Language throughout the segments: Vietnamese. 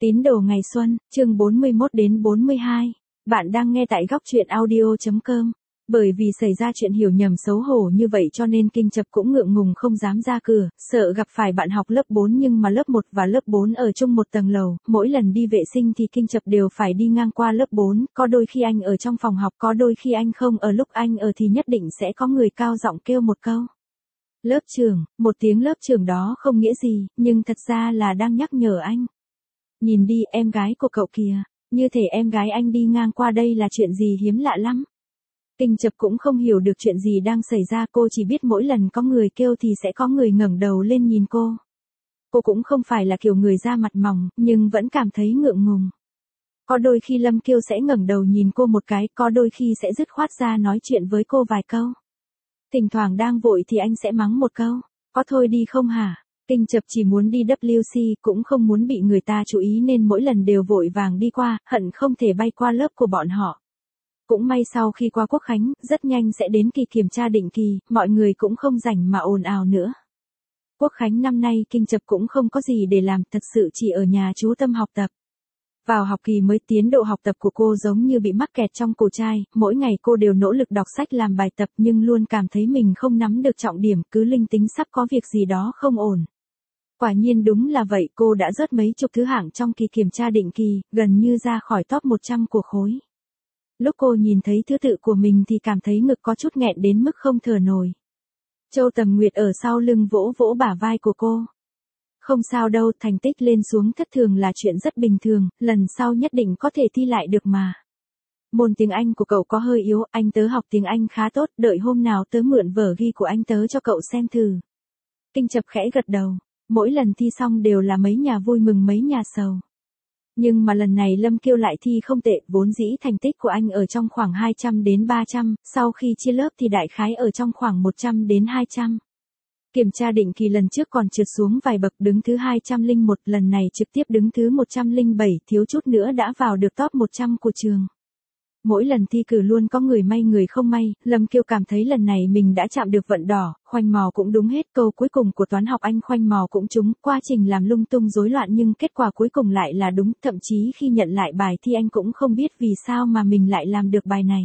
Tín đồ ngày xuân, chương 41 đến 42. Bạn đang nghe tại góc truyện audio.com. Bởi vì xảy ra chuyện hiểu nhầm xấu hổ như vậy cho nên Kinh Chập cũng ngượng ngùng không dám ra cửa, sợ gặp phải bạn học lớp 4 nhưng mà lớp 1 và lớp 4 ở chung một tầng lầu, mỗi lần đi vệ sinh thì Kinh Chập đều phải đi ngang qua lớp 4, có đôi khi anh ở trong phòng học, có đôi khi anh không ở, lúc anh ở thì nhất định sẽ có người cao giọng kêu một câu. Lớp trưởng, một tiếng lớp trưởng đó không nghĩa gì, nhưng thật ra là đang nhắc nhở anh. Nhìn đi, em gái của cậu kìa, như thể em gái anh đi ngang qua đây là chuyện gì hiếm lạ lắm. Kinh Chập cũng không hiểu được chuyện gì đang xảy ra, cô chỉ biết mỗi lần có người kêu thì sẽ có người ngẩng đầu lên nhìn cô. Cô cũng không phải là kiểu người da mặt mỏng, nhưng vẫn cảm thấy ngượng ngùng. Có đôi khi Lâm Kiêu sẽ ngẩng đầu nhìn cô một cái, có đôi khi sẽ dứt khoát ra nói chuyện với cô vài câu. Thỉnh thoảng đang vội thì anh sẽ mắng một câu, có thôi đi không hả? Kinh Chập chỉ muốn đi WC, cũng không muốn bị người ta chú ý nên mỗi lần đều vội vàng đi qua, hận không thể bay qua lớp của bọn họ. Cũng may sau khi qua Quốc Khánh, rất nhanh sẽ đến kỳ kiểm tra định kỳ, mọi người cũng không rảnh mà ồn ào nữa. Quốc Khánh năm nay Kinh Chập cũng không có gì để làm, thật sự chỉ ở nhà chú tâm học tập. Vào học kỳ mới, tiến độ học tập của cô giống như bị mắc kẹt trong cổ chai, mỗi ngày cô đều nỗ lực đọc sách làm bài tập nhưng luôn cảm thấy mình không nắm được trọng điểm, cứ linh tính sắp có việc gì đó không ổn. Quả nhiên đúng là vậy, cô đã rớt mấy chục thứ hạng trong kỳ kiểm tra định kỳ, gần như ra khỏi top 100 của khối. Lúc cô nhìn thấy thứ tự của mình thì cảm thấy ngực có chút nghẹn đến mức không thở nổi. Châu Tầm Nguyệt ở sau lưng vỗ vỗ bả vai của cô. Không sao đâu, thành tích lên xuống thất thường là chuyện rất bình thường, lần sau nhất định có thể thi lại được mà. Môn tiếng Anh của cậu có hơi yếu, anh tớ học tiếng Anh khá tốt, đợi hôm nào tớ mượn vở ghi của anh tớ cho cậu xem thử. Kinh Chập khẽ gật đầu, mỗi lần thi xong đều là mấy nhà vui mừng mấy nhà sầu. Nhưng mà lần này Lâm Kiêu lại thi không tệ, vốn dĩ thành tích của anh ở trong khoảng 200 đến 300, sau khi chia lớp thì đại khái ở trong khoảng 100 đến 200. Kiểm tra định kỳ lần trước còn trượt xuống vài bậc, đứng thứ 201, lần này trực tiếp đứng thứ 107, thiếu chút nữa đã vào được top 100 của trường. Mỗi lần thi cử luôn có người may người không may, Lâm Kiêu cảm thấy lần này mình đã chạm được vận đỏ, khoanh mò cũng đúng hết, câu cuối cùng của toán học anh khoanh mò cũng trúng, quá trình làm lung tung rối loạn nhưng kết quả cuối cùng lại là đúng, thậm chí khi nhận lại bài thi anh cũng không biết vì sao mà mình lại làm được bài này.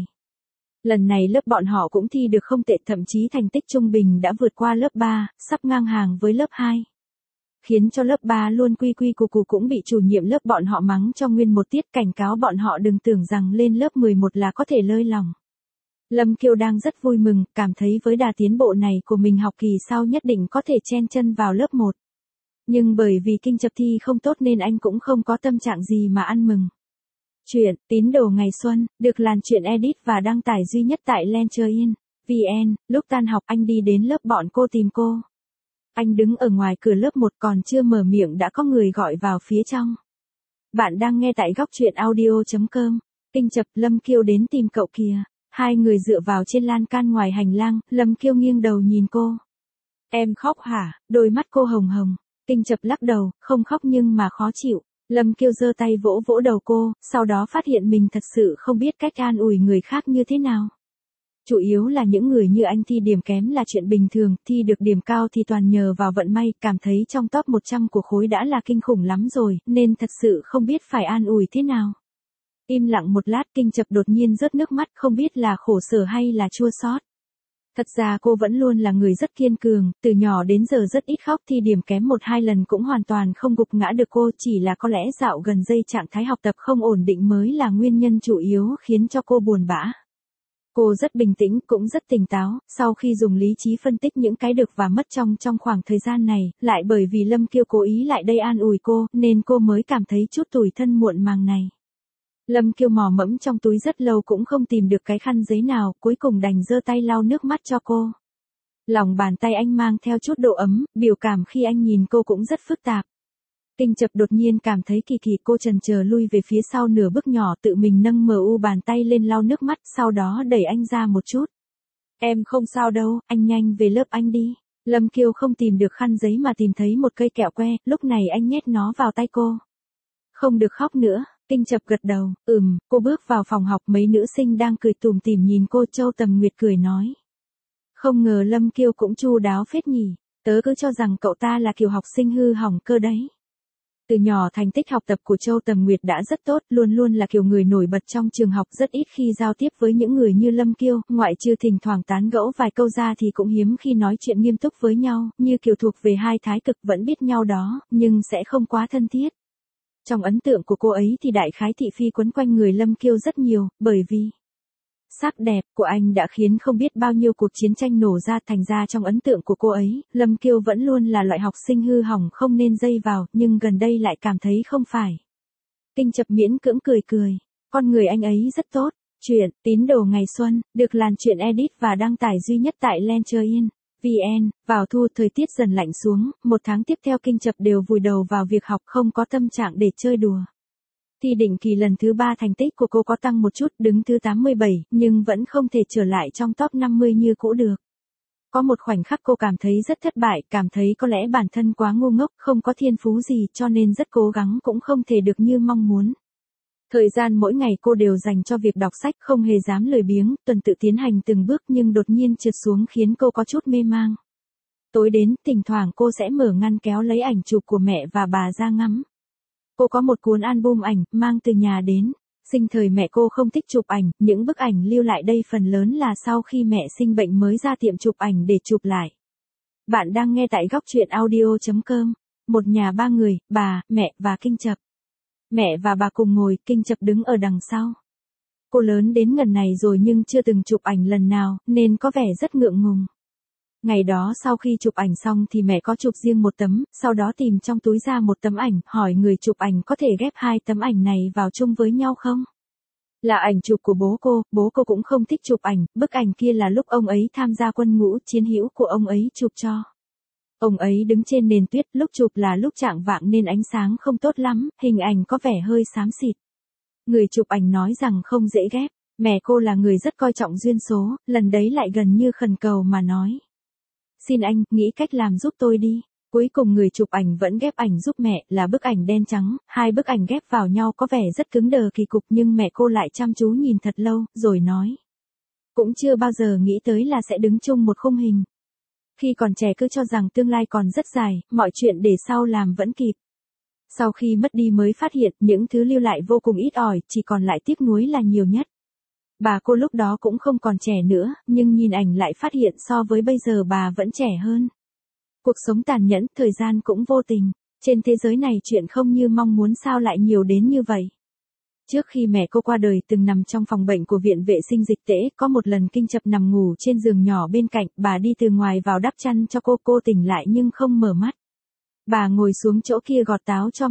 Lần này lớp bọn họ cũng thi được không tệ, thậm chí thành tích trung bình đã vượt qua lớp 3, sắp ngang hàng với lớp 2. Khiến cho lớp 3 luôn quy quy củ củ cũng bị chủ nhiệm lớp bọn họ mắng cho nguyên một tiết, cảnh cáo bọn họ đừng tưởng rằng lên lớp 11 là có thể lơi lòng. Lâm Kiêu đang rất vui mừng, cảm thấy với đà tiến bộ này của mình học kỳ sau nhất định có thể chen chân vào lớp 1. Nhưng bởi vì Kinh Chập thi không tốt nên anh cũng không có tâm trạng gì mà ăn mừng. Chuyện Tín đồ ngày xuân được Làn Chuyện edit và đăng tải duy nhất tại Lencher.vn. Lúc tan học anh đi đến lớp bọn cô tìm cô. Anh đứng ở ngoài cửa lớp 1 còn chưa mở miệng đã có người gọi vào phía trong. Bạn đang nghe tại góc truyện audio.com. Kinh Chập, Lâm Kiêu đến tìm cậu kìa. Hai người dựa vào trên lan can ngoài hành lang, Lâm Kiêu nghiêng đầu nhìn cô. Em khóc hả? Đôi mắt cô hồng hồng. Kinh Chập lắc đầu, không khóc nhưng mà khó chịu. Lâm Kiêu giơ tay vỗ vỗ đầu cô, sau đó phát hiện mình thật sự không biết cách an ủi người khác như thế nào. Chủ yếu là những người như anh thi điểm kém là chuyện bình thường, thi được điểm cao thì toàn nhờ vào vận may, cảm thấy trong top 100 của khối đã là kinh khủng lắm rồi, nên thật sự không biết phải an ủi thế nào. Im lặng một lát, Kinh Chập đột nhiên rớt nước mắt, không biết là khổ sở hay là chua xót. Thật ra cô vẫn luôn là người rất kiên cường, từ nhỏ đến giờ rất ít khóc, thi điểm kém 1-2 lần cũng hoàn toàn không gục ngã được cô, chỉ là có lẽ dạo gần đây trạng thái học tập không ổn định mới là nguyên nhân chủ yếu khiến cho cô buồn bã. Cô rất bình tĩnh, cũng rất tỉnh táo, sau khi dùng lý trí phân tích những cái được và mất trong khoảng thời gian này, lại bởi vì Lâm Kiêu cố ý lại đây an ủi cô, nên cô mới cảm thấy chút tủi thân muộn màng này. Lâm Kiêu mò mẫm trong túi rất lâu cũng không tìm được cái khăn giấy nào, cuối cùng đành giơ tay lau nước mắt cho cô. Lòng bàn tay anh mang theo chút độ ấm, biểu cảm khi anh nhìn cô cũng rất phức tạp. Kinh Chập đột nhiên cảm thấy kỳ kỳ, cô chần chờ lui về phía sau nửa bước nhỏ, tự mình nâng bàn tay lên lau nước mắt, sau đó đẩy anh ra một chút. Em không sao đâu, anh nhanh về lớp anh đi. Lâm Kiêu không tìm được khăn giấy mà tìm thấy một cây kẹo que, lúc này anh nhét nó vào tay cô. Không được khóc nữa. Kinh Chập gật đầu, cô bước vào phòng học, mấy nữ sinh đang cười tủm tỉm nhìn cô. Châu Tầm Nguyệt cười nói. Không ngờ Lâm Kiêu cũng chu đáo phết nhỉ, tớ cứ cho rằng cậu ta là kiểu học sinh hư hỏng cơ đấy. Từ nhỏ thành tích học tập của Châu Tầm Nguyệt đã rất tốt, luôn luôn là kiểu người nổi bật trong trường học, rất ít khi giao tiếp với những người như Lâm Kiêu, ngoại trừ thỉnh thoảng tán gẫu vài câu ra thì cũng hiếm khi nói chuyện nghiêm túc với nhau, như kiểu thuộc về hai thái cực vẫn biết nhau đó, nhưng sẽ không quá thân thiết. Trong ấn tượng của cô ấy thì đại khái thị phi quấn quanh người Lâm Kiêu rất nhiều, bởi vì sắc đẹp của anh đã khiến không biết bao nhiêu cuộc chiến tranh nổ ra, thành ra trong ấn tượng của cô ấy, Lâm Kiêu vẫn luôn là loại học sinh hư hỏng không nên dây vào, nhưng gần đây lại cảm thấy không phải. Kinh Chập miễn cưỡng cười cười, con người anh ấy rất tốt. Chuyện Tín Đồ Ngày Xuân được làn chuyện edit và đăng tải duy nhất tại Lanchoin.vn. Vào thu, thời tiết dần lạnh xuống, một tháng tiếp theo Kinh Chập đều vùi đầu vào việc học, không có tâm trạng để chơi đùa. Thi định kỳ lần thứ 3 thành tích của cô có tăng một chút, đứng thứ 87, nhưng vẫn không thể trở lại trong top 50 như cũ được. Có một khoảnh khắc cô cảm thấy rất thất bại, cảm thấy có lẽ bản thân quá ngu ngốc, không có thiên phú gì cho nên rất cố gắng cũng không thể được như mong muốn. Thời gian mỗi ngày cô đều dành cho việc đọc sách, không hề dám lười biếng, tuần tự tiến hành từng bước, nhưng đột nhiên trượt xuống khiến cô có chút mê mang. Tối đến, thỉnh thoảng cô sẽ mở ngăn kéo lấy ảnh chụp của mẹ và bà ra ngắm. Cô có một cuốn album ảnh, mang từ nhà đến. Sinh thời mẹ cô không thích chụp ảnh, những bức ảnh lưu lại đây phần lớn là sau khi mẹ sinh bệnh mới ra tiệm chụp ảnh để chụp lại. Bạn đang nghe tại góc truyện audio.com. Một nhà ba người, bà, mẹ và Kinh Chập. Mẹ và bà cùng ngồi, Kinh Chập đứng ở đằng sau. Cô lớn đến ngần này rồi nhưng chưa từng chụp ảnh lần nào, nên có vẻ rất ngượng ngùng. Ngày đó sau khi chụp ảnh xong thì mẹ có chụp riêng một tấm, sau đó tìm trong túi ra một tấm ảnh, hỏi người chụp ảnh có thể ghép hai tấm ảnh này vào chung với nhau không? Là ảnh chụp của bố cô cũng không thích chụp ảnh, bức ảnh kia là lúc ông ấy tham gia quân ngũ, chiến hữu của ông ấy chụp cho. Ông ấy đứng trên nền tuyết, lúc chụp là lúc chạng vạng nên ánh sáng không tốt lắm, hình ảnh có vẻ hơi xám xịt. Người chụp ảnh nói rằng không dễ ghép, mẹ cô là người rất coi trọng duyên số, lần đấy lại gần như khẩn cầu mà nói. Xin anh, nghĩ cách làm giúp tôi đi. Cuối cùng người chụp ảnh vẫn ghép ảnh giúp mẹ, là bức ảnh đen trắng, hai bức ảnh ghép vào nhau có vẻ rất cứng đờ kỳ cục nhưng mẹ cô lại chăm chú nhìn thật lâu, rồi nói. Cũng chưa bao giờ nghĩ tới là sẽ đứng chung một khung hình. Khi còn trẻ cứ cho rằng tương lai còn rất dài, mọi chuyện để sau làm vẫn kịp. Sau khi mất đi mới phát hiện những thứ lưu lại vô cùng ít ỏi, chỉ còn lại tiếc nuối là nhiều nhất. Bà cô lúc đó cũng không còn trẻ nữa, nhưng nhìn ảnh lại phát hiện so với bây giờ bà vẫn trẻ hơn. Cuộc sống tàn nhẫn, thời gian cũng vô tình. Trên thế giới này chuyện không như mong muốn sao lại nhiều đến như vậy. Trước khi mẹ cô qua đời từng nằm trong phòng bệnh của viện vệ sinh dịch tễ, có một lần Kinh Chập nằm ngủ trên giường nhỏ bên cạnh, bà đi từ ngoài vào đắp chăn cho cô tỉnh lại nhưng không mở mắt. Bà ngồi xuống chỗ kia gọt táo cho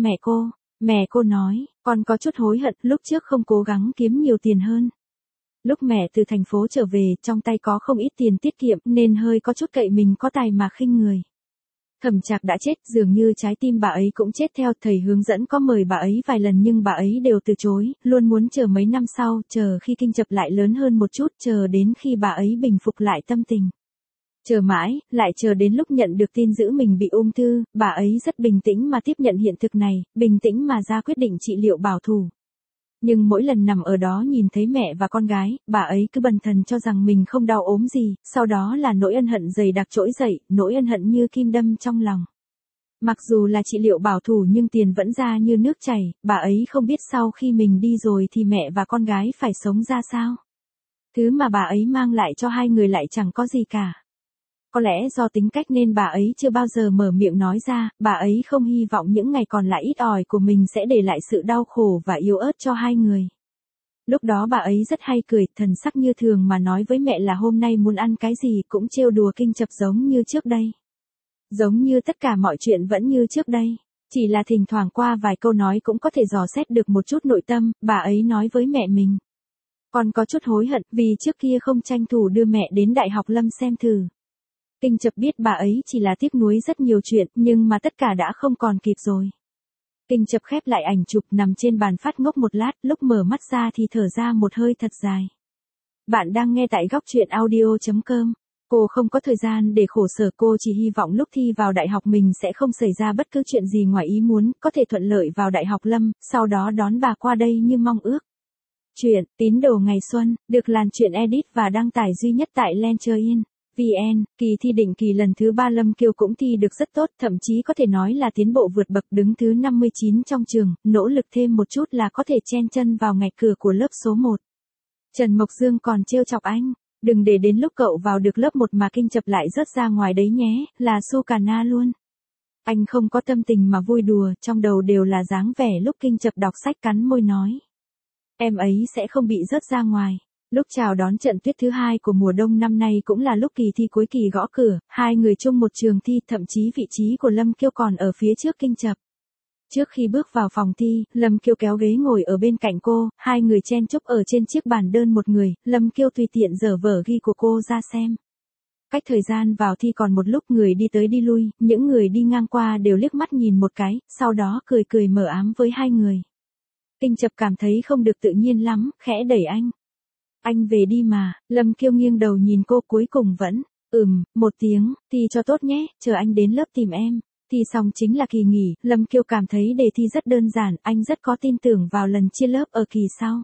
mẹ cô nói, con có chút hối hận lúc trước không cố gắng kiếm nhiều tiền hơn. Lúc mẹ từ thành phố trở về, trong tay có không ít tiền tiết kiệm nên hơi có chút cậy mình có tài mà khinh người. Thẩm Trạc đã chết, dường như trái tim bà ấy cũng chết theo, thầy hướng dẫn có mời bà ấy vài lần nhưng bà ấy đều từ chối, luôn muốn chờ mấy năm sau, chờ khi Kinh Chập lại lớn hơn một chút, chờ đến khi bà ấy bình phục lại tâm tình. Chờ mãi, lại chờ đến lúc nhận được tin dữ mình bị ung thư, bà ấy rất bình tĩnh mà tiếp nhận hiện thực này, bình tĩnh mà ra quyết định trị liệu bảo thủ. Nhưng mỗi lần nằm ở đó nhìn thấy mẹ và con gái, bà ấy cứ bần thần cho rằng mình không đau ốm gì, sau đó là nỗi ân hận dày đặc trỗi dậy, nỗi ân hận như kim đâm trong lòng. Mặc dù là trị liệu bảo thủ nhưng tiền vẫn ra như nước chảy, bà ấy không biết sau khi mình đi rồi thì mẹ và con gái phải sống ra sao. Thứ mà bà ấy mang lại cho hai người lại chẳng có gì cả. Có lẽ do tính cách nên bà ấy chưa bao giờ mở miệng nói ra, bà ấy không hy vọng những ngày còn lại ít ỏi của mình sẽ để lại sự đau khổ và yếu ớt cho hai người. Lúc đó bà ấy rất hay cười, thần sắc như thường mà nói với mẹ là hôm nay muốn ăn cái gì, cũng trêu đùa Kinh Chập giống như trước đây. Giống như tất cả mọi chuyện vẫn như trước đây. Chỉ là thỉnh thoảng qua vài câu nói cũng có thể dò xét được một chút nội tâm, bà ấy nói với mẹ mình. Con có chút hối hận vì trước kia không tranh thủ đưa mẹ đến Đại học Lâm xem thử. Kinh Chập biết bà ấy chỉ là tiếc nuối rất nhiều chuyện, nhưng mà tất cả đã không còn kịp rồi. Kinh Chập khép lại ảnh chụp, nằm trên bàn phát ngốc một lát, lúc mở mắt ra thì thở ra một hơi thật dài. Bạn đang nghe tại góc truyện audio.com. Cô không có thời gian để khổ sở, cô chỉ hy vọng lúc thi vào đại học mình sẽ không xảy ra bất cứ chuyện gì ngoài ý muốn, có thể thuận lợi vào Đại học Lâm, sau đó đón bà qua đây như mong ước. Chuyện Tín Đồ Ngày Xuân được làn chuyện edit và đăng tải duy nhất tại Lanchoin. VN, kỳ thi định kỳ lần thứ 3 Lâm Kiêu cũng thi được rất tốt, thậm chí có thể nói là tiến bộ vượt bậc, đứng thứ 59 trong trường, nỗ lực thêm một chút là có thể chen chân vào ngạch cửa của lớp số 1. Trần Mộc Dương còn trêu chọc anh, đừng để đến lúc cậu vào được lớp 1 mà kinh chập lại rớt ra ngoài đấy nhé, là su cà na luôn. Anh không có tâm tình mà vui đùa, trong đầu đều là dáng vẻ lúc kinh chập đọc sách cắn môi nói. Em ấy sẽ không bị rớt ra ngoài. Lúc chào đón trận tuyết thứ 2 của mùa đông năm nay cũng là lúc kỳ thi cuối kỳ gõ cửa, hai người chung một trường thi, thậm chí vị trí của Lâm Kiêu còn ở phía trước kinh chập. Trước khi bước vào phòng thi, Lâm Kiêu kéo ghế ngồi ở bên cạnh cô, hai người chen chúc ở trên chiếc bàn đơn một người, Lâm Kiêu tùy tiện giở vở ghi của cô ra xem. Cách thời gian vào thi còn một lúc, người đi tới đi lui, những người đi ngang qua đều liếc mắt nhìn một cái, sau đó cười cười mờ ám với hai người. Kinh chập cảm thấy không được tự nhiên lắm, khẽ đẩy anh. Anh về đi mà, Lâm Kiêu nghiêng đầu nhìn cô, cuối cùng vẫn, một tiếng, thi cho tốt nhé, chờ anh đến lớp tìm em. Thi xong chính là kỳ nghỉ, Lâm Kiêu cảm thấy đề thi rất đơn giản, anh rất có tin tưởng vào lần chia lớp ở kỳ sau.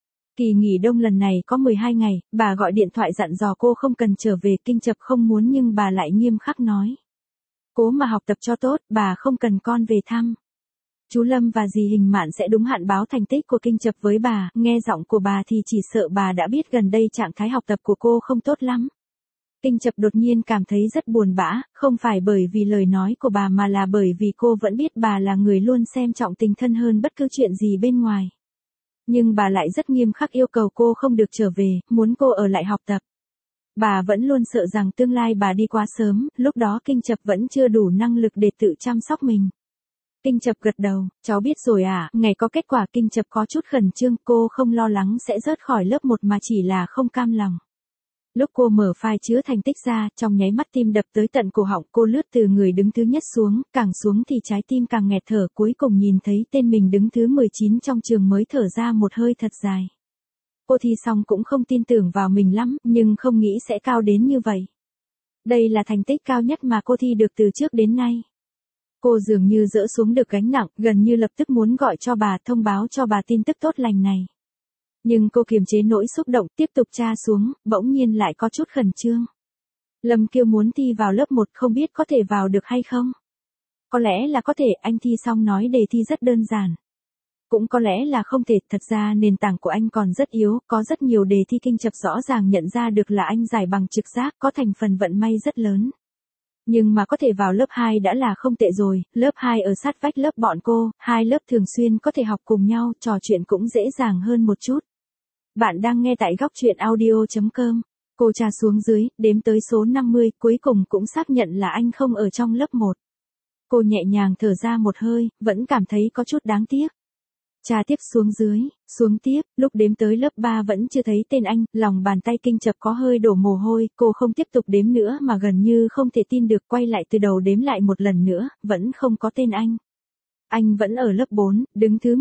Kỳ nghỉ đông lần này có 12 ngày, bà gọi điện thoại dặn dò cô không cần trở về, kinh chập không muốn nhưng bà lại nghiêm khắc nói. Cố mà học tập cho tốt, bà không cần con về thăm. Chú Lâm và dì Hình Mạn sẽ đúng hạn báo thành tích của kinh chập với bà, nghe giọng của bà thì chỉ sợ bà đã biết gần đây trạng thái học tập của cô không tốt lắm. Kinh chập đột nhiên cảm thấy rất buồn bã, không phải bởi vì lời nói của bà mà là bởi vì cô vẫn biết bà là người luôn xem trọng tình thân hơn bất cứ chuyện gì bên ngoài. Nhưng bà lại rất nghiêm khắc yêu cầu cô không được trở về, muốn cô ở lại học tập. Bà vẫn luôn sợ rằng tương lai bà đi quá sớm, lúc đó kinh chập vẫn chưa đủ năng lực để tự chăm sóc mình. Kinh chập gật đầu, cháu biết rồi à, ngày có kết quả. Kinh chập có chút khẩn trương, cô không lo lắng sẽ rớt khỏi lớp 1 mà chỉ là không cam lòng. Lúc cô mở file chứa thành tích ra, trong nháy mắt tim đập tới tận cổ họng, cô lướt từ người đứng thứ nhất xuống, càng xuống thì trái tim càng nghẹt thở, cuối cùng nhìn thấy tên mình đứng thứ 19 trong trường mới thở ra một hơi thật dài. Cô thi xong cũng không tin tưởng vào mình lắm, nhưng không nghĩ sẽ cao đến như vậy. Đây là thành tích cao nhất mà cô thi được từ trước đến nay. Cô dường như dỡ xuống được gánh nặng, gần như lập tức muốn gọi cho bà, thông báo cho bà tin tức tốt lành này. Nhưng cô kiềm chế nỗi xúc động, tiếp tục tra xuống, bỗng nhiên lại có chút khẩn trương. Lâm Kiêu muốn thi vào lớp 1, không biết có thể vào được hay không? Có lẽ là có thể, anh thi xong nói đề thi rất đơn giản. Cũng có lẽ là không thể, thật ra nền tảng của anh còn rất yếu, có rất nhiều đề thi kinh chập rõ ràng nhận ra được là anh giải bằng trực giác, có thành phần vận may rất lớn. Nhưng mà có thể vào lớp 2 đã là không tệ rồi, lớp 2 ở sát vách lớp bọn cô, hai lớp thường xuyên có thể học cùng nhau, trò chuyện cũng dễ dàng hơn một chút. Bạn đang nghe tại góc truyện audio.com. Cô tra xuống dưới, đếm tới số 50, cuối cùng cũng xác nhận là anh không ở trong lớp 1. Cô nhẹ nhàng thở ra một hơi, vẫn cảm thấy có chút đáng tiếc. Tra tiếp xuống dưới, xuống tiếp, lúc đếm tới lớp 3 vẫn chưa thấy tên anh, lòng bàn tay kinh chập có hơi đổ mồ hôi, cô không tiếp tục đếm nữa mà gần như không thể tin được, quay lại từ đầu đếm lại một lần nữa, vẫn không có tên anh. Anh vẫn ở lớp 4, đứng thứ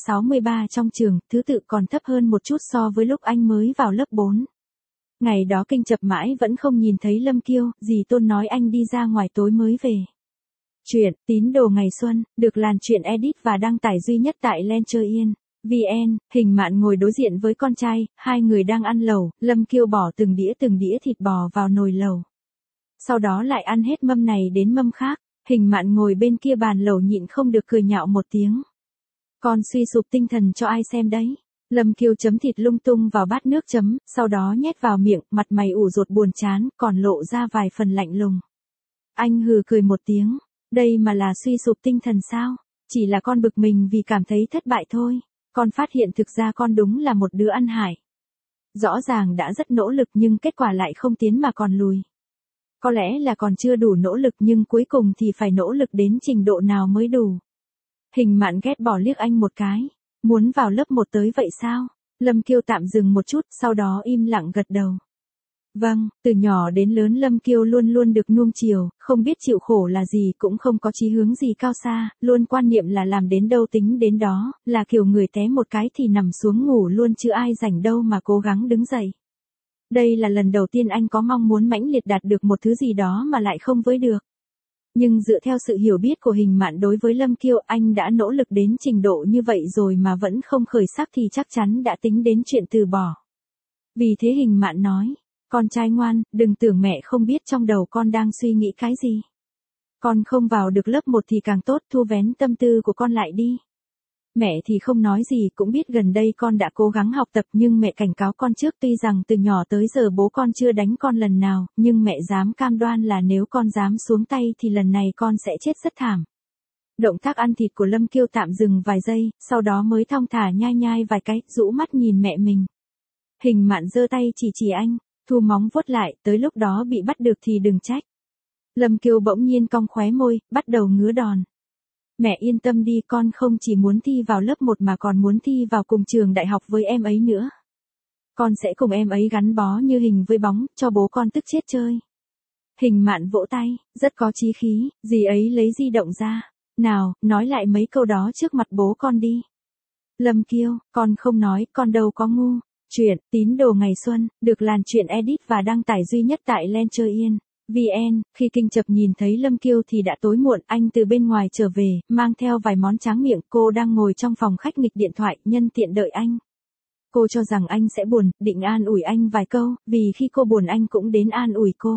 163 trong trường, thứ tự còn thấp hơn một chút so với lúc anh mới vào lớp 4. Ngày đó kinh chập mãi vẫn không nhìn thấy Lâm Kiêu, dì Tôn nói anh đi ra ngoài tối mới về. Chuyện Tín đồ ngày xuân, được Làn Chuyện edit và đăng tải duy nhất tại Lencher.in. VN, Hình Mạn ngồi đối diện với con trai, hai người đang ăn lẩu, Lâm Kiêu bỏ từng đĩa thịt bò vào nồi lẩu. Sau đó lại ăn hết mâm này đến mâm khác, Hình Mạn ngồi bên kia bàn lẩu nhịn không được cười nhạo một tiếng. Con suy sụp tinh thần cho ai xem đấy. Lâm Kiêu chấm thịt lung tung vào bát nước chấm, sau đó nhét vào miệng, mặt mày ủ rột buồn chán, còn lộ ra vài phần lạnh lùng. Anh hừ cười một tiếng. Đây mà là suy sụp tinh thần sao? Chỉ là con bực mình vì cảm thấy thất bại thôi. Con phát hiện thực ra con đúng là một đứa ăn hại. Rõ ràng đã rất nỗ lực nhưng kết quả lại không tiến mà còn lùi. Có lẽ là còn chưa đủ nỗ lực nhưng cuối cùng thì phải nỗ lực đến trình độ nào mới đủ. Hình Mạn ghét bỏ liếc anh một cái. Muốn vào lớp 1 tới vậy sao? Lâm Kiêu tạm dừng một chút, sau đó im lặng gật đầu. Vâng, từ nhỏ đến lớn Lâm Kiêu luôn luôn được nuông chiều, không biết chịu khổ là gì, cũng không có chí hướng gì cao xa, luôn quan niệm là làm đến đâu tính đến đó, là kiểu người té một cái thì nằm xuống ngủ luôn chứ ai rảnh đâu mà cố gắng đứng dậy. Đây là lần đầu tiên anh có mong muốn mãnh liệt đạt được một thứ gì đó mà lại không với được. Nhưng dựa theo sự hiểu biết của Hình Mạn đối với Lâm Kiêu, anh đã nỗ lực đến trình độ như vậy rồi mà vẫn không khởi sắc thì chắc chắn đã tính đến chuyện từ bỏ. Vì thế Hình Mạn nói, Con trai ngoan, đừng tưởng mẹ không biết trong đầu con đang suy nghĩ cái gì. Con không vào được lớp 1 thì càng tốt, thu vén tâm tư của con lại đi. Mẹ thì không nói gì, cũng biết gần đây con đã cố gắng học tập nhưng mẹ cảnh cáo con trước, tuy rằng từ nhỏ tới giờ bố con chưa đánh con lần nào, nhưng mẹ dám cam đoan là nếu con dám xuống tay thì lần này con sẽ chết rất thảm. Động tác ăn thịt của Lâm Kiêu tạm dừng vài giây, sau đó mới thong thả nhai nhai vài cái, rũ mắt nhìn mẹ mình. Hình Mạn giơ tay chỉ anh, thu móng vuốt lại, tới lúc đó bị bắt được thì đừng trách. Lâm Kiêu bỗng nhiên cong khóe môi, bắt đầu ngứa đòn. Mẹ yên tâm đi, con không chỉ muốn thi vào lớp 1 mà còn muốn thi vào cùng trường đại học với em ấy nữa. Con sẽ cùng em ấy gắn bó như hình với bóng, cho bố con tức chết chơi. Hình Mạn vỗ tay, rất có chí khí, dì ấy lấy di động ra. Nào, nói lại mấy câu đó trước mặt bố con đi. Lâm Kiêu, con không nói, con đâu có ngu. Chuyện, tín đồ ngày xuân, được làn chuyện edit và đăng tải duy nhất tại Lencher.vn. Khi Kinh Chập nhìn thấy Lâm Kiêu thì đã tối muộn, anh từ bên ngoài trở về, mang theo vài món tráng miệng, cô đang ngồi trong phòng khách nghịch điện thoại, nhân tiện đợi anh. Cô cho rằng anh sẽ buồn, định an ủi anh vài câu, vì khi cô buồn anh cũng đến an ủi cô.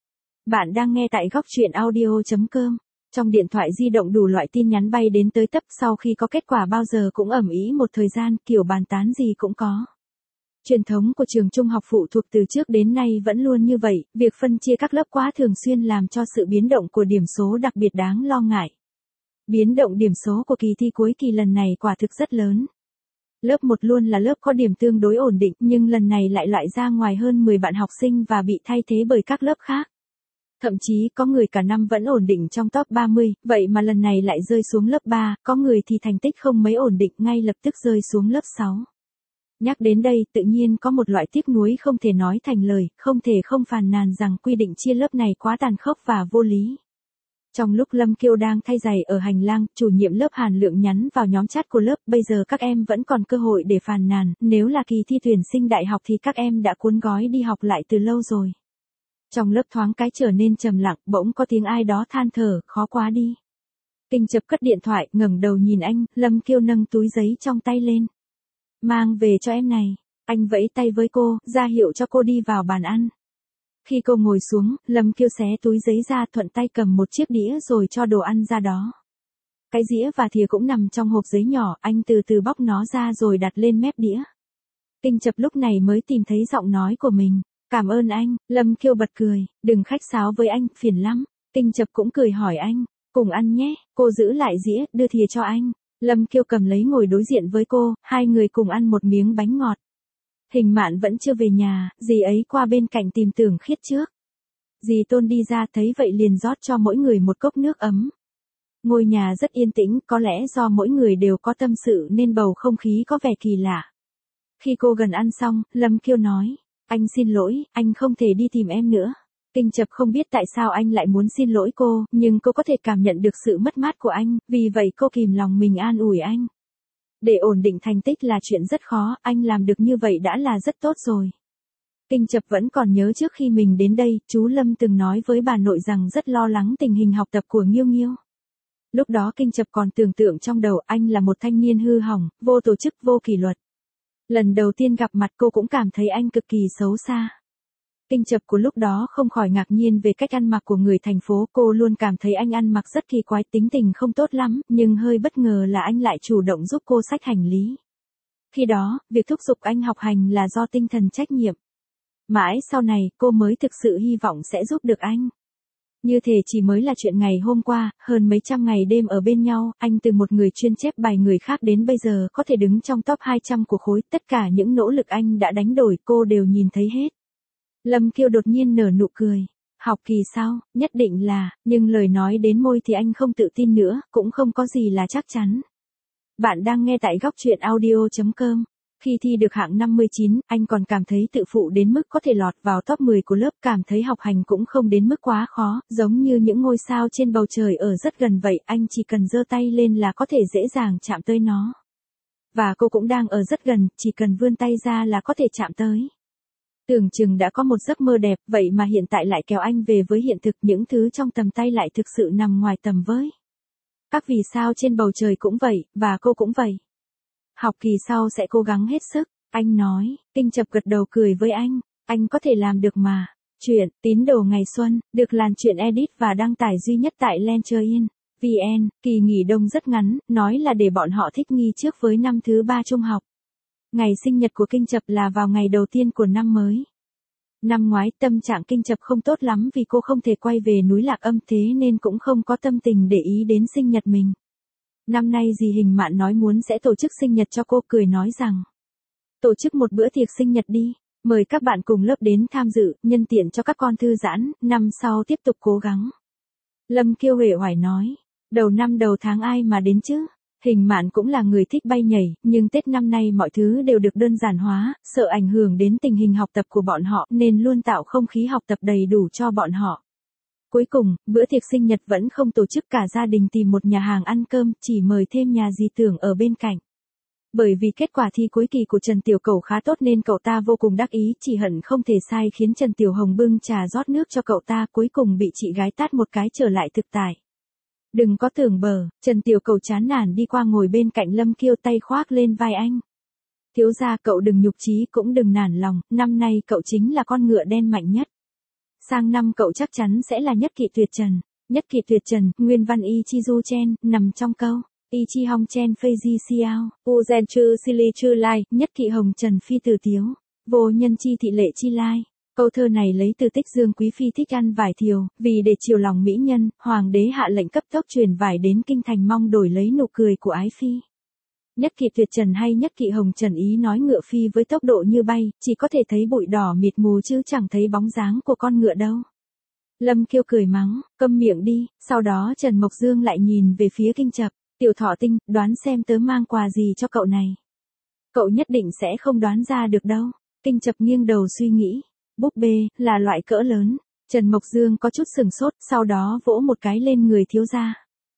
Bạn đang nghe tại góc truyện audio.com. Trong điện thoại di động đủ loại tin nhắn bay đến tới tấp, sau khi có kết quả bao giờ cũng ầm ĩ một thời gian, kiểu bàn tán gì cũng có. Truyền thống của trường trung học phụ thuộc từ trước đến nay vẫn luôn như vậy, việc phân chia các lớp quá thường xuyên làm cho sự biến động của điểm số đặc biệt đáng lo ngại. Biến động điểm số của kỳ thi cuối kỳ lần này quả thực rất lớn. Lớp 1 luôn là lớp có điểm tương đối ổn định, nhưng lần này lại loại ra ngoài hơn 10 bạn học sinh và bị thay thế bởi các lớp khác. Thậm chí có người cả năm vẫn ổn định trong top 30, vậy mà lần này lại rơi xuống lớp 3, có người thì thành tích không mấy ổn định ngay lập tức rơi xuống lớp 6. Nhắc đến đây, tự nhiên có một loại tiếc nuối không thể nói thành lời, không thể không phàn nàn rằng quy định chia lớp này quá tàn khốc và vô lý. Trong lúc Lâm Kiêu đang thay giày ở hành lang, chủ nhiệm lớp Hàn Lượng nhắn vào nhóm chat của lớp, bây giờ các em vẫn còn cơ hội để phàn nàn, nếu là kỳ thi tuyển sinh đại học thì các em đã cuốn gói đi học lại từ lâu rồi. Trong lớp thoáng cái trở nên trầm lặng, bỗng có tiếng ai đó than thở, khó quá đi. Kinh Chập cất điện thoại, ngẩng đầu nhìn anh, Lâm Kiêu nâng túi giấy trong tay lên. Mang về cho em này. Anh vẫy tay với cô, ra hiệu cho cô đi vào bàn ăn. Khi cô ngồi xuống, Lâm Kiêu xé túi giấy ra, thuận tay cầm một chiếc đĩa rồi cho đồ ăn ra đó. Cái dĩa và thìa cũng nằm trong hộp giấy nhỏ, anh từ từ bóc nó ra rồi đặt lên mép đĩa. Kinh Chập lúc này mới tìm thấy giọng nói của mình. Cảm ơn anh. Lâm Kiêu bật cười, đừng khách sáo với anh, phiền lắm. Kinh Chập cũng cười hỏi anh, cùng ăn nhé. Cô giữ lại dĩa, đưa thìa cho anh. Lâm Kiêu cầm lấy ngồi đối diện với cô, hai người cùng ăn một miếng bánh ngọt. Hình Mạn vẫn chưa về nhà, dì ấy qua bên cạnh tìm Tưởng Khiết trước. Dì Tôn đi ra thấy vậy liền rót cho mỗi người một cốc nước ấm. Ngôi nhà rất yên tĩnh, có lẽ do mỗi người đều có tâm sự nên bầu không khí có vẻ kỳ lạ. Khi cô gần ăn xong, Lâm Kiêu nói, anh xin lỗi, anh không thể đi tìm em nữa. Kinh Chập không biết tại sao anh lại muốn xin lỗi cô, nhưng cô có thể cảm nhận được sự mất mát của anh, vì vậy cô kìm lòng mình an ủi anh. Để ổn định thành tích là chuyện rất khó, anh làm được như vậy đã là rất tốt rồi. Kinh Chập vẫn còn nhớ trước khi mình đến đây, chú Lâm từng nói với bà nội rằng rất lo lắng tình hình học tập của Nghiêu Nghiêu. Lúc đó Kinh Chập còn tưởng tượng trong đầu anh là một thanh niên hư hỏng, vô tổ chức, vô kỷ luật. Lần đầu tiên gặp mặt cô cũng cảm thấy anh cực kỳ xấu xa. Kinh Chập của lúc đó không khỏi ngạc nhiên về cách ăn mặc của người thành phố, cô luôn cảm thấy anh ăn mặc rất kỳ quái, tính tình không tốt lắm, nhưng hơi bất ngờ là anh lại chủ động giúp cô xách hành lý. Khi đó, việc thúc giục anh học hành là do tinh thần trách nhiệm. Mãi sau này, cô mới thực sự hy vọng sẽ giúp được anh. Như thể chỉ mới là chuyện ngày hôm qua, hơn mấy trăm ngày đêm ở bên nhau, anh từ một người chuyên chép bài người khác đến bây giờ có thể đứng trong top 200 của khối, tất cả những nỗ lực anh đã đánh đổi cô đều nhìn thấy hết. Lâm Kiêu đột nhiên nở nụ cười. Học kỳ sau, nhất định là, nhưng lời nói đến môi thì anh không tự tin nữa, cũng không có gì là chắc chắn. Bạn đang nghe tại góc truyện audio.com. Khi thi được hạng 59, anh còn cảm thấy tự phụ đến mức có thể lọt vào top 10 của lớp, cảm thấy học hành cũng không đến mức quá khó, giống như những ngôi sao trên bầu trời ở rất gần vậy, anh chỉ cần giơ tay lên là có thể dễ dàng chạm tới nó. Và cô cũng đang ở rất gần, chỉ cần vươn tay ra là có thể chạm tới. Tưởng chừng đã có một giấc mơ đẹp, vậy mà hiện tại lại kéo anh về với hiện thực, những thứ trong tầm tay lại thực sự nằm ngoài tầm với. Các vì sao trên bầu trời cũng vậy, và cô cũng vậy. Học kỳ sau sẽ cố gắng hết sức, anh nói. Kinh Chập gật đầu cười với anh. Anh có thể làm được mà. Chuyện Tín đồ ngày xuân được làm chuyện edit và đăng tải duy nhất tại Lencher.vn. Kỳ nghỉ đông rất ngắn, nói là để bọn họ thích nghi trước với năm thứ 3 trung học. Ngày sinh nhật của Kinh Chập là vào ngày đầu tiên của năm mới. Năm ngoái tâm trạng Kinh Chập không tốt lắm vì cô không thể quay về núi Lạc Âm, thế nên cũng không có tâm tình để ý đến sinh nhật mình. Năm nay dì Hình Mạn nói muốn sẽ tổ chức sinh nhật cho cô, cười nói rằng tổ chức một bữa tiệc sinh nhật đi, mời các bạn cùng lớp đến tham dự, nhân tiện cho các con thư giãn, năm sau tiếp tục cố gắng. Lâm Kiêu uể oải nói, đầu năm đầu tháng ai mà đến chứ? Hình Mạn cũng là người thích bay nhảy, nhưng Tết năm nay mọi thứ đều được đơn giản hóa, sợ ảnh hưởng đến tình hình học tập của bọn họ nên luôn tạo không khí học tập đầy đủ cho bọn họ. Cuối cùng, bữa tiệc sinh nhật vẫn không tổ chức, cả gia đình tìm một nhà hàng ăn cơm, chỉ mời thêm nhà dì Tưởng ở bên cạnh. Bởi vì kết quả thi cuối kỳ của Trần Tiểu Cẩu khá tốt nên cậu ta vô cùng đắc ý, chỉ hận không thể sai khiến Trần Tiểu Hồng bưng trà rót nước cho cậu ta, cuối cùng bị chị gái tát một cái trở lại thực tại. Đừng có tưởng bờ, Trần Tiểu Cẩu chán nản đi qua ngồi bên cạnh Lâm Kiêu, tay khoác lên vai anh. Thiếu gia cậu đừng nhục chí cũng đừng nản lòng, năm nay cậu chính là con ngựa đen mạnh nhất. Sang năm cậu chắc chắn sẽ là nhất kỵ tuyệt trần. Nhất kỵ tuyệt trần, nguyên văn y chi du chen, nằm trong câu. Y chi hong chen phê di xiao, u gen chư si li chư lai, nhất kỵ hồng trần phi từ tiếu. Vô nhân chi thị lệ chi lai. Câu thơ này lấy từ tích Dương Quý Phi thích ăn vải thiều, vì để chiều lòng mỹ nhân, hoàng đế hạ lệnh cấp tốc truyền vải đến kinh thành mong đổi lấy nụ cười của ái phi. Nhất kỵ tuyệt trần hay nhất kỵ hồng trần ý nói ngựa phi với tốc độ như bay, chỉ có thể thấy bụi đỏ mịt mù chứ chẳng thấy bóng dáng của con ngựa đâu. Lâm Kiêu cười mắng, câm miệng đi, sau đó Trần Mộc Dương lại nhìn về phía Kinh Chập, Tiểu Thọ Tinh, đoán xem tớ mang quà gì cho cậu này. Cậu nhất định sẽ không đoán ra được đâu. Kinh Chập nghiêng đầu suy nghĩ, búp bê, là loại cỡ lớn. Trần Mộc Dương có chút sừng sốt, sau đó vỗ một cái lên người thiếu gia.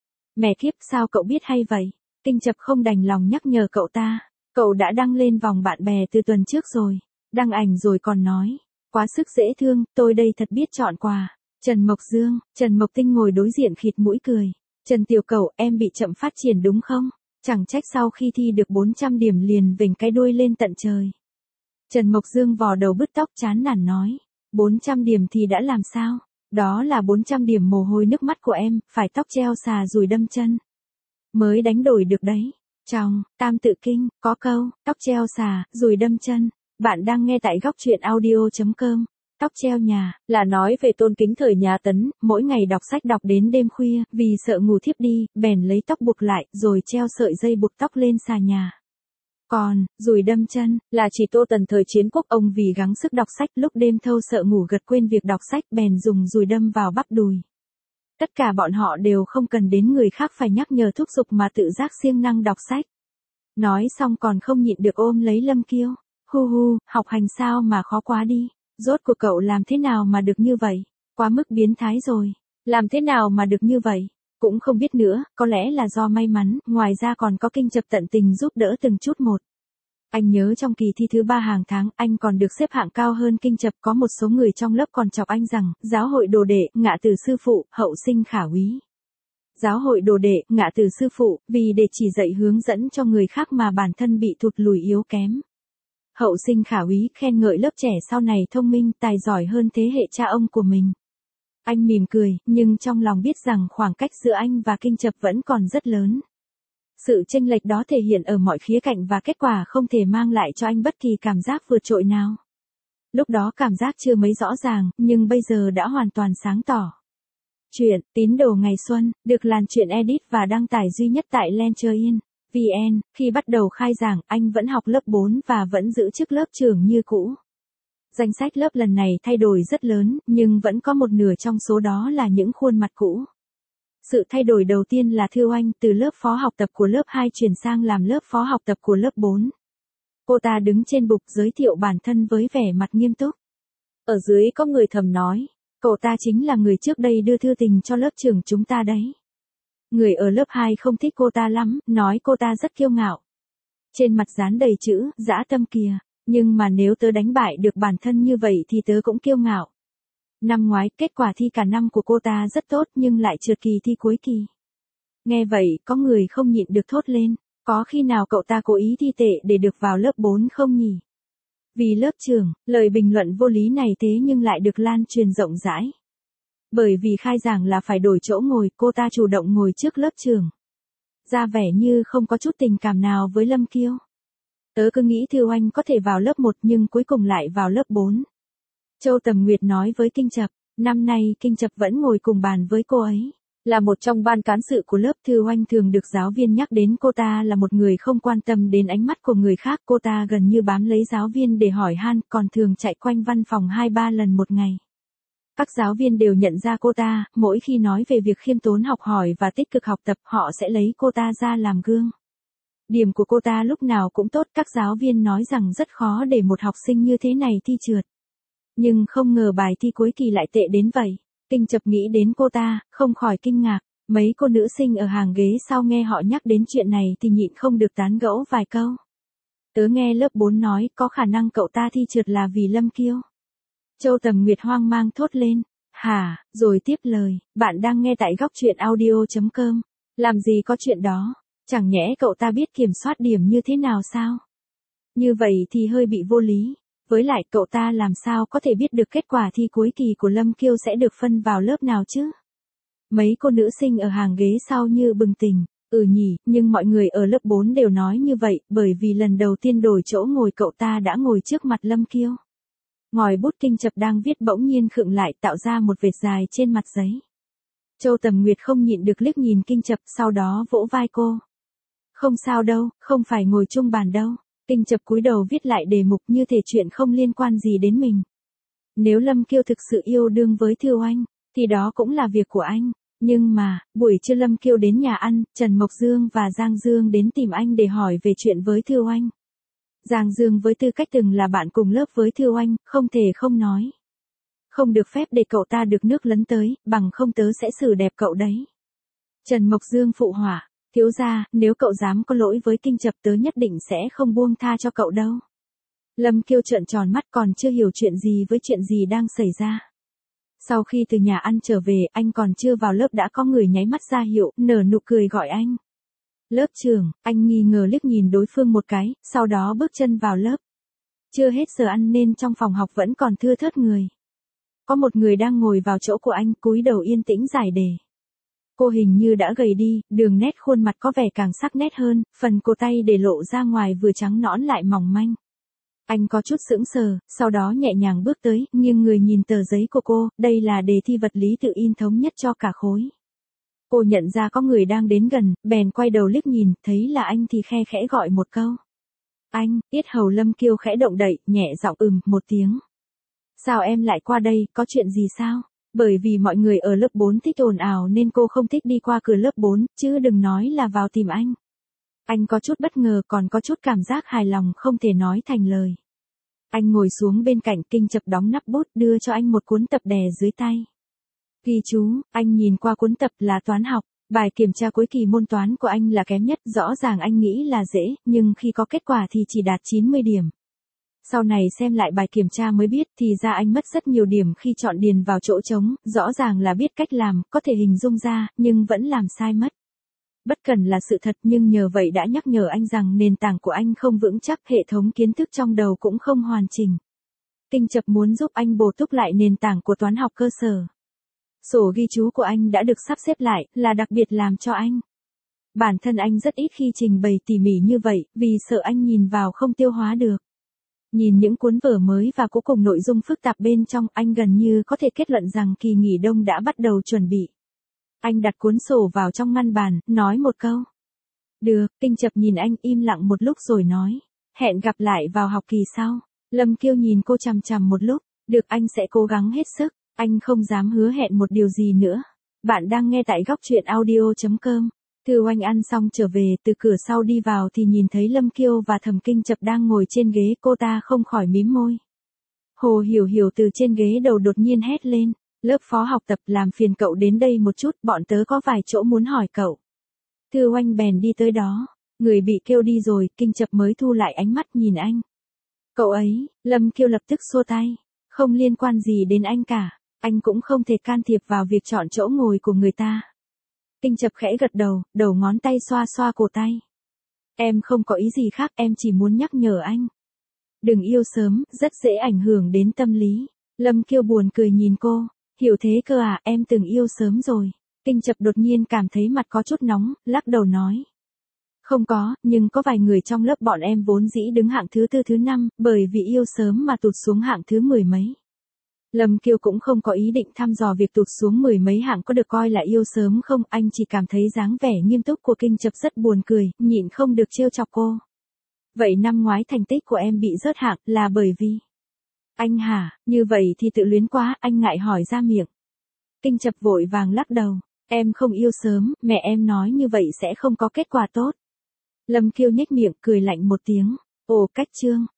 Mẹ kiếp, sao cậu biết hay vậy? Kinh Chập không đành lòng nhắc nhở cậu ta. Cậu đã đăng lên vòng bạn bè từ tuần trước rồi. Đăng ảnh rồi còn nói. Quá sức dễ thương, tôi đây thật biết chọn quà. Trần Mộc Dương, Trần Mộc Tinh ngồi đối diện khịt mũi cười. Trần Tiểu Cẩu, em bị chậm phát triển đúng không? Chẳng trách sau khi thi được 400 điểm liền vểnh cái đuôi lên tận trời. Trần Mộc Dương vò đầu bứt tóc chán nản nói. 400 điểm thì đã làm sao? Đó là 400 điểm mồ hôi nước mắt của em, phải tóc treo xà rùi đâm chân. Mới đánh đổi được đấy. Trong Tam Tự Kinh, có câu, tóc treo xà, rùi đâm chân. Bạn đang nghe tại góc truyện audio.com. Tóc treo nhà, là nói về tôn kính thời nhà Tấn, mỗi ngày đọc sách đọc đến đêm khuya, vì sợ ngủ thiếp đi, bèn lấy tóc buộc lại, rồi treo sợi dây buộc tóc lên xà nhà. Còn, rùi đâm chân, là chỉ Tô Tần thời chiến quốc, ông vì gắng sức đọc sách, lúc đêm thâu sợ ngủ gật quên việc đọc sách, bèn dùng dùi đâm vào bắp đùi. Tất cả bọn họ đều không cần đến người khác phải nhắc nhở thúc giục mà tự giác siêng năng đọc sách. Nói xong còn không nhịn được ôm lấy Lâm Kiêu. Hu hu, học hành sao mà khó quá đi. Rốt cuộc cậu làm thế nào mà được như vậy? Quá mức biến thái rồi. Làm thế nào mà được như vậy? Cũng không biết nữa, có lẽ là do may mắn, ngoài ra còn có Kinh Chập tận tình giúp đỡ từng chút một. Anh nhớ trong kỳ thi thứ 3 hàng tháng, anh còn được xếp hạng cao hơn Kinh Chập, có một số người trong lớp còn chọc anh rằng, giáo hội đồ đệ, ngạ từ sư phụ, hậu sinh khả úy. Giáo hội đồ đệ, ngạ từ sư phụ, vì để chỉ dạy hướng dẫn cho người khác mà bản thân bị thụt lùi yếu kém. Hậu sinh khả úy, khen ngợi lớp trẻ sau này thông minh, tài giỏi hơn thế hệ cha ông của mình. Anh mỉm cười, nhưng trong lòng biết rằng khoảng cách giữa anh và Kinh Chập vẫn còn rất lớn. Sự chênh lệch đó thể hiện ở mọi khía cạnh và kết quả không thể mang lại cho anh bất kỳ cảm giác vượt trội nào. Lúc đó cảm giác chưa mấy rõ ràng, nhưng bây giờ đã hoàn toàn sáng tỏ. Chuyện Tín đồ ngày xuân được làm chuyện edit và đăng tải duy nhất tại Lencher.vn. Khi bắt đầu khai giảng, anh vẫn học lớp 4 và vẫn giữ chức lớp trưởng như cũ. Danh sách lớp lần này thay đổi rất lớn, nhưng vẫn có một nửa trong số đó là những khuôn mặt cũ. Sự thay đổi đầu tiên là Thư Oanh, từ lớp phó học tập của lớp 2 chuyển sang làm lớp phó học tập của lớp 4. Cô ta đứng trên bục giới thiệu bản thân với vẻ mặt nghiêm túc. Ở dưới có người thầm nói, cậu ta chính là người trước đây đưa thư tình cho lớp trưởng chúng ta đấy. Người ở lớp 2 không thích cô ta lắm, nói cô ta rất kiêu ngạo. Trên mặt dán đầy chữ, dã tâm kìa, nhưng mà nếu tớ đánh bại được bản thân như vậy thì tớ cũng kiêu ngạo. Năm ngoái, kết quả thi cả năm của cô ta rất tốt nhưng lại trượt kỳ thi cuối kỳ. Nghe vậy, có người không nhịn được thốt lên, có khi nào cậu ta cố ý thi tệ để được vào lớp 4 không nhỉ? Vì lớp trưởng, lời bình luận vô lý này thế nhưng lại được lan truyền rộng rãi. Bởi vì khai giảng là phải đổi chỗ ngồi, cô ta chủ động ngồi trước lớp trưởng. Ra vẻ như không có chút tình cảm nào với Lâm Kiêu. Tớ cứ nghĩ Thư Oanh có thể vào lớp 1 nhưng cuối cùng lại vào lớp 4. Châu Tầm Nguyệt nói với Kinh Chập, năm nay Kinh Chập vẫn ngồi cùng bàn với cô ấy. Là một trong ban cán sự của lớp, Thư Oanh thường được giáo viên nhắc đến cô ta là một người không quan tâm đến ánh mắt của người khác. Cô ta gần như bám lấy giáo viên để hỏi han, còn thường chạy quanh văn phòng 2-3 lần một ngày. Các giáo viên đều nhận ra cô ta, mỗi khi nói về việc khiêm tốn học hỏi và tích cực học tập họ sẽ lấy cô ta ra làm gương. Điểm của cô ta lúc nào cũng tốt, các giáo viên nói rằng rất khó để một học sinh như thế này thi trượt. Nhưng không ngờ bài thi cuối kỳ lại tệ đến vậy. Kinh Chập nghĩ đến cô ta, không khỏi kinh ngạc. Mấy cô nữ sinh ở hàng ghế sau nghe họ nhắc đến chuyện này thì nhịn không được tán gẫu vài câu. Tớ nghe lớp 4 nói có khả năng cậu ta thi trượt là vì Lâm Kiêu. Châu Tầm Nguyệt hoang mang thốt lên. Hả, rồi tiếp lời, bạn đang nghe tại góc truyện audio.com. Làm gì có chuyện đó, chẳng nhẽ cậu ta biết kiểm soát điểm như thế nào sao? Như vậy thì hơi bị vô lý. Với lại cậu ta làm sao có thể biết được kết quả thi cuối kỳ của Lâm Kiêu sẽ được phân vào lớp nào chứ? Mấy cô nữ sinh ở hàng ghế sau như bừng tỉnh. Nhỉ, nhưng mọi người ở lớp 4 đều nói như vậy, bởi vì lần đầu tiên đổi chỗ ngồi cậu ta đã ngồi trước mặt Lâm Kiêu. Ngòi bút Kinh Chập đang viết bỗng nhiên khựng lại, tạo ra một vệt dài trên mặt giấy. Châu Tầm Nguyệt không nhịn được liếc nhìn Kinh Chập, sau đó vỗ vai cô. Không sao đâu, không phải ngồi chung bàn đâu. Kinh Chập cúi đầu viết lại đề mục như thể chuyện không liên quan gì đến mình. Nếu Lâm Kiêu thực sự yêu đương với Thư Oanh, thì đó cũng là việc của anh. Nhưng mà, buổi trưa Lâm Kiêu đến nhà ăn, Trần Mộc Dương và Giang Dương đến tìm anh để hỏi về chuyện với Thư Oanh. Giang Dương với tư cách từng là bạn cùng lớp với Thư Oanh, không thể không nói. Không được phép để cậu ta được nước lấn tới, bằng không tớ sẽ xử đẹp cậu đấy. Trần Mộc Dương phụ họa, thiếu gia, nếu cậu dám có lỗi với Kinh Chập tớ nhất định sẽ không buông tha cho cậu đâu. Lâm Kiêu trợn tròn mắt còn chưa hiểu chuyện gì với chuyện gì đang xảy ra. Sau khi từ nhà ăn trở về, anh còn chưa vào lớp đã có người nháy mắt ra hiệu, nở nụ cười gọi anh. Lớp trưởng, anh nghi ngờ liếc nhìn đối phương một cái, sau đó bước chân vào lớp. Chưa hết giờ ăn nên trong phòng học vẫn còn thưa thớt người. Có một người đang ngồi vào chỗ của anh, cúi đầu yên tĩnh giải đề. Cô hình như đã gầy đi, đường nét khuôn mặt có vẻ càng sắc nét hơn, phần cổ tay để lộ ra ngoài vừa trắng nõn lại mỏng manh. Anh có chút sững sờ, sau đó nhẹ nhàng bước tới, nghiêng người nhìn tờ giấy của cô, đây là đề thi vật lý tự in thống nhất cho cả khối. Cô nhận ra có người đang đến gần, bèn quay đầu liếc nhìn, thấy là anh thì khe khẽ gọi một câu. Anh, yết hầu Lâm Kiêu khẽ động đậy, nhẹ giọng một tiếng. Sao em lại qua đây, có chuyện gì sao? Bởi vì mọi người ở lớp 4 thích ồn ào nên cô không thích đi qua cửa lớp 4, chứ đừng nói là vào tìm anh. Anh có chút bất ngờ còn có chút cảm giác hài lòng không thể nói thành lời. Anh ngồi xuống bên cạnh, Kinh Chập đóng nắp bút đưa cho anh một cuốn tập đè dưới tay. Ghi chú, anh nhìn qua cuốn tập là toán học, bài kiểm tra cuối kỳ môn toán của anh là kém nhất, rõ ràng anh nghĩ là dễ, nhưng khi có kết quả thì chỉ đạt 90 điểm. Sau này xem lại bài kiểm tra mới biết thì ra anh mất rất nhiều điểm khi chọn điền vào chỗ trống, rõ ràng là biết cách làm, có thể hình dung ra, nhưng vẫn làm sai mất. Bất cần là sự thật nhưng nhờ vậy đã nhắc nhở anh rằng nền tảng của anh không vững chắc, hệ thống kiến thức trong đầu cũng không hoàn chỉnh. Kinh Chập muốn giúp anh bổ túc lại nền tảng của toán học cơ sở. Sổ ghi chú của anh đã được sắp xếp lại, là đặc biệt làm cho anh. Bản thân anh rất ít khi trình bày tỉ mỉ như vậy, vì sợ anh nhìn vào không tiêu hóa được. Nhìn những cuốn vở mới và cuối cùng nội dung phức tạp bên trong, anh gần như có thể kết luận rằng kỳ nghỉ đông đã bắt đầu chuẩn bị. Anh đặt cuốn sổ vào trong ngăn bàn, nói một câu. Được, Kinh Chập nhìn anh im lặng một lúc rồi nói. Hẹn gặp lại vào học kỳ sau. Lâm Kiêu nhìn cô chằm chằm một lúc. Được, anh sẽ cố gắng hết sức. Anh không dám hứa hẹn một điều gì nữa. Bạn đang nghe tại góc truyện audio.com. Thư Oanh ăn xong trở về, từ cửa sau đi vào thì nhìn thấy Lâm Kiêu và Thẩm Kinh Chập đang ngồi trên ghế, cô ta không khỏi mím môi. Hồ Hiểu Hiểu từ trên ghế đầu đột nhiên hét lên. Lớp phó học tập, làm phiền cậu đến đây một chút, bọn tớ có vài chỗ muốn hỏi cậu. Thư Oanh bèn đi tới đó. Người bị kêu đi rồi, Kinh Chập mới thu lại ánh mắt nhìn anh. Cậu ấy, Lâm Kiêu lập tức xua tay. Không liên quan gì đến anh cả. Anh cũng không thể can thiệp vào việc chọn chỗ ngồi của người ta. Kinh Chập khẽ gật đầu, đầu ngón tay xoa xoa cổ tay. Em không có ý gì khác, em chỉ muốn nhắc nhở anh. Đừng yêu sớm, rất dễ ảnh hưởng đến tâm lý. Lâm Kiêu buồn cười nhìn cô. Hiểu thế cơ à, em từng yêu sớm rồi. Kinh Chập đột nhiên cảm thấy mặt có chút nóng, lắc đầu nói. Không có, nhưng có vài người trong lớp bọn em vốn dĩ đứng hạng thứ 4 thứ 5, bởi vì yêu sớm mà tụt xuống hạng thứ 10 mấy. Lâm Kiêu cũng không có ý định thăm dò việc tụt xuống 10 mấy hạng có được coi là yêu sớm không, anh chỉ cảm thấy dáng vẻ nghiêm túc của Kinh Chập rất buồn cười, nhịn không được trêu chọc cô. Vậy năm ngoái thành tích của em bị rớt hạng là bởi vì... Anh hả, như vậy thì tự luyến quá, anh ngại hỏi ra miệng. Kinh Chập vội vàng lắc đầu, em không yêu sớm, mẹ em nói như vậy sẽ không có kết quả tốt. Lâm Kiêu nhếch miệng cười lạnh một tiếng, ồ cách trương.